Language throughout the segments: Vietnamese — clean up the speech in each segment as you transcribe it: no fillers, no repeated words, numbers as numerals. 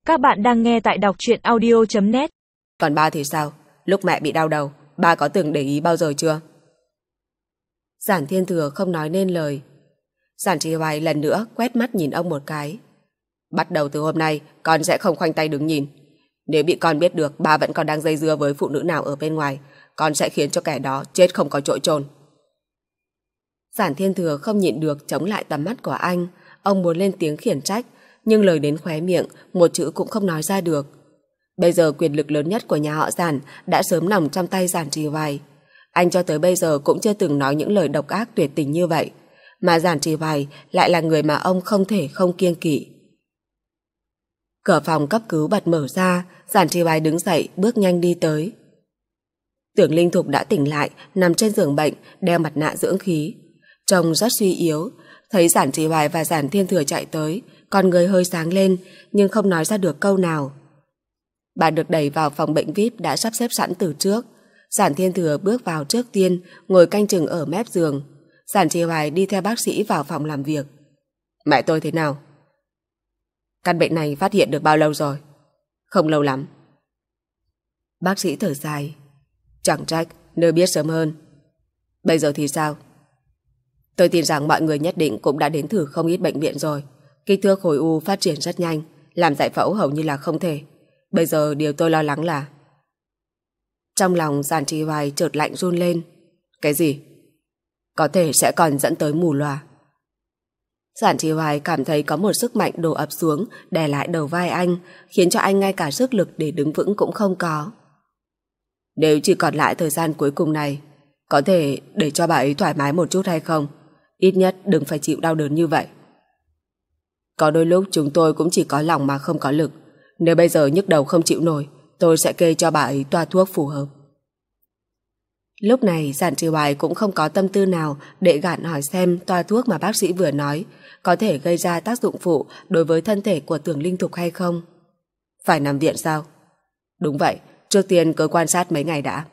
Các bạn đang nghe tại đọc truyện audio.net. Còn ba thì sao? Lúc mẹ bị đau đầu, ba có từng để ý bao giờ chưa? Giản Thiên Thừa không nói nên lời. Giản Trì Hoài lần nữa quét mắt nhìn ông một cái. Bắt đầu từ hôm nay, con sẽ không khoanh tay đứng nhìn. Nếu bị con biết được ba vẫn còn đang dây dưa với phụ nữ nào ở bên ngoài, con sẽ khiến cho kẻ đó chết không có chỗ chôn. Giản Thiên Thừa không nhịn được chống lại tầm mắt của anh. Ông muốn lên tiếng khiển trách, nhưng lời đến khóe miệng, một chữ cũng không nói ra được. Bây giờ quyền lực lớn nhất của nhà họ Giản đã sớm nằm trong tay Giản Trì Hoài. Anh cho tới bây giờ cũng chưa từng nói những lời độc ác tuyệt tình như vậy, mà Giản Trì Hoài lại là người mà ông không thể không kiêng kỵ. Cửa phòng cấp cứu bật mở ra, Giản Trì Hoài đứng dậy bước nhanh đi tới. Tưởng Linh Thục đã tỉnh lại, nằm trên giường bệnh, đeo mặt nạ dưỡng khí. Trông rất suy yếu. Thấy Giản Trì Hoài và Giản Thiên Thừa chạy tới, con người hơi sáng lên nhưng không nói ra được câu nào. Bà được đẩy vào phòng bệnh VIP đã sắp xếp sẵn từ trước. Giản Thiên Thừa bước vào trước tiên, ngồi canh chừng ở mép giường. Giản Trì Hoài đi theo bác sĩ vào phòng làm việc. Mẹ tôi thế nào? Căn bệnh này phát hiện được bao lâu rồi? Không lâu lắm. Bác sĩ thở dài. Chẳng trách, nếu biết sớm hơn. Bây giờ thì sao? Tôi tin rằng mọi người nhất định cũng đã đến thử không ít bệnh viện rồi. Kích thước khối u phát triển rất nhanh, làm giải phẫu hầu như là không thể. Bây giờ điều tôi lo lắng là... Trong lòng Giản Trì Hoài chợt lạnh run lên. Cái gì? Có thể sẽ còn dẫn tới mù lòa. Giản Trì Hoài cảm thấy có một sức mạnh đổ ập xuống, đè lại đầu vai anh, khiến cho anh ngay cả sức lực để đứng vững cũng không có. Nếu chỉ còn lại thời gian cuối cùng này, có thể để cho bà ấy thoải mái một chút hay không? Ít nhất đừng phải chịu đau đớn như vậy. Có đôi lúc chúng tôi cũng chỉ có lòng mà không có lực. Nếu bây giờ nhức đầu không chịu nổi, tôi sẽ kê cho bà ấy toa thuốc phù hợp. Lúc này Giản Trì Hoài cũng không có tâm tư nào để gạn hỏi xem toa thuốc mà bác sĩ vừa nói có thể gây ra tác dụng phụ đối với thân thể của Tưởng Linh Thục hay không. Phải nằm viện sao? Đúng vậy, trước tiên cứ quan sát mấy ngày đã.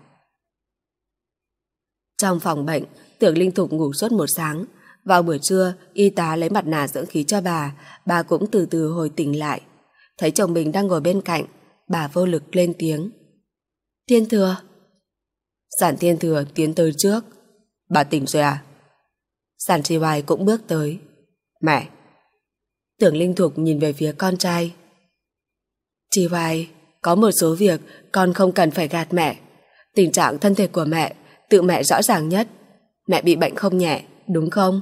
Trong phòng bệnh, Tưởng Linh Thục ngủ suốt một sáng. Vào buổi trưa, y tá lấy mặt nạ dưỡng khí cho bà cũng từ từ hồi tỉnh lại. Thấy chồng mình đang ngồi bên cạnh, bà vô lực lên tiếng. Thiên Thừa. Giản Thiên Thừa tiến tới trước. Bà tỉnh rồi à? Giản Trì Hoài cũng bước tới. Mẹ. Tưởng Linh Thục nhìn về phía con trai. Trì Hoài, có một số việc con không cần phải gạt mẹ. Tình trạng thân thể của mẹ, tự mẹ rõ ràng nhất. Mẹ bị bệnh không nhẹ, đúng không?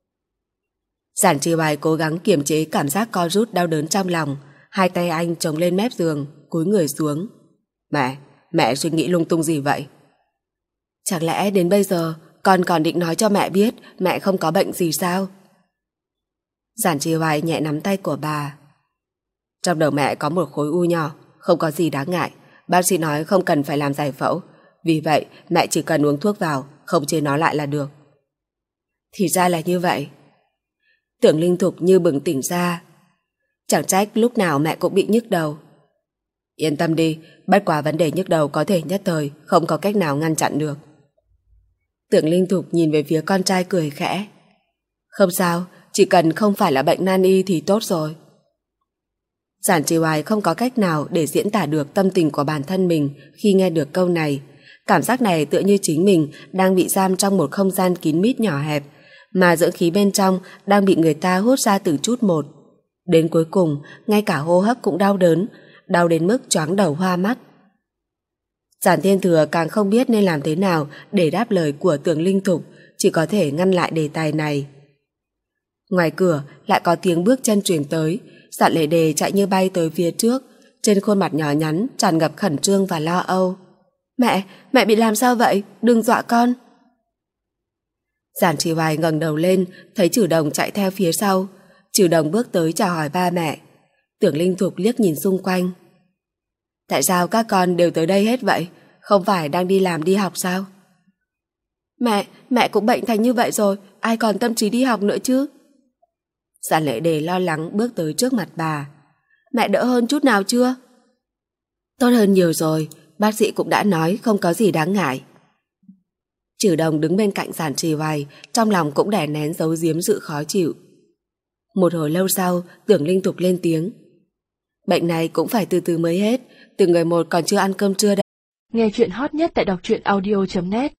Giản Trì Hoài cố gắng kiềm chế cảm giác co rút đau đớn trong lòng. Hai tay anh chống lên mép giường, cúi người xuống. Mẹ suy nghĩ lung tung gì vậy? Chẳng lẽ đến bây giờ con còn định nói cho mẹ biết mẹ không có bệnh gì sao? Giản Trì Hoài nhẹ nắm tay của bà. Trong đầu mẹ có một khối u nhỏ, không có gì đáng ngại. Bác sĩ nói không cần phải làm giải phẫu. Vì vậy mẹ chỉ cần uống thuốc vào, không chế nó lại là được. Thì ra là như vậy. Tưởng Linh Thục như bừng tỉnh ra. Chẳng trách lúc nào mẹ cũng bị nhức đầu. Yên tâm đi, bất quá vấn đề nhức đầu có thể nhất thời, không có cách nào ngăn chặn được. Tưởng Linh Thục nhìn về phía con trai cười khẽ. Không sao, chỉ cần không phải là bệnh nan y thì tốt rồi. Giản Trì Hoài không có cách nào để diễn tả được tâm tình của bản thân mình khi nghe được câu này. Cảm giác này tựa như chính mình đang bị giam trong một không gian kín mít nhỏ hẹp, mà dưỡng khí bên trong đang bị người ta hút ra từng chút một. Đến cuối cùng, ngay cả hô hấp cũng đau đớn, đau đến mức choáng đầu hoa mắt. Giản Thiên Thừa càng không biết nên làm thế nào để đáp lời của Tưởng Linh Thục, chỉ có thể ngăn lại đề tài này. Ngoài cửa lại có tiếng bước chân truyền tới. Giản Lệ Đề chạy như bay tới phía trước, trên khuôn mặt nhỏ nhắn tràn ngập khẩn trương và lo âu. Mẹ bị làm sao vậy? Đừng dọa con. Giản Trì Hoài ngẩng đầu lên, thấy Trử Đồng chạy theo phía sau. Trử Đồng bước tới chào hỏi ba mẹ. Tưởng Linh Thục liếc nhìn xung quanh. Tại sao các con đều tới đây hết vậy? Không phải đang đi làm đi học sao? Mẹ cũng bệnh thành như vậy rồi, ai còn tâm trí đi học nữa chứ? Giản Lệ Đề lo lắng bước tới trước mặt bà. Mẹ đỡ hơn chút nào chưa? Tốt hơn nhiều rồi, bác sĩ cũng đã nói không có gì đáng ngại. Trử Đồng đứng bên cạnh Giản Trì Hoài, trong lòng cũng đè nén giấu giếm sự khó chịu. Một hồi lâu sau, Tưởng Linh Thục lên tiếng. Bệnh này cũng phải từ từ mới hết, từng người một còn chưa ăn cơm trưa đâu. Nghe chuyện hot nhất tại đọc truyện audio.net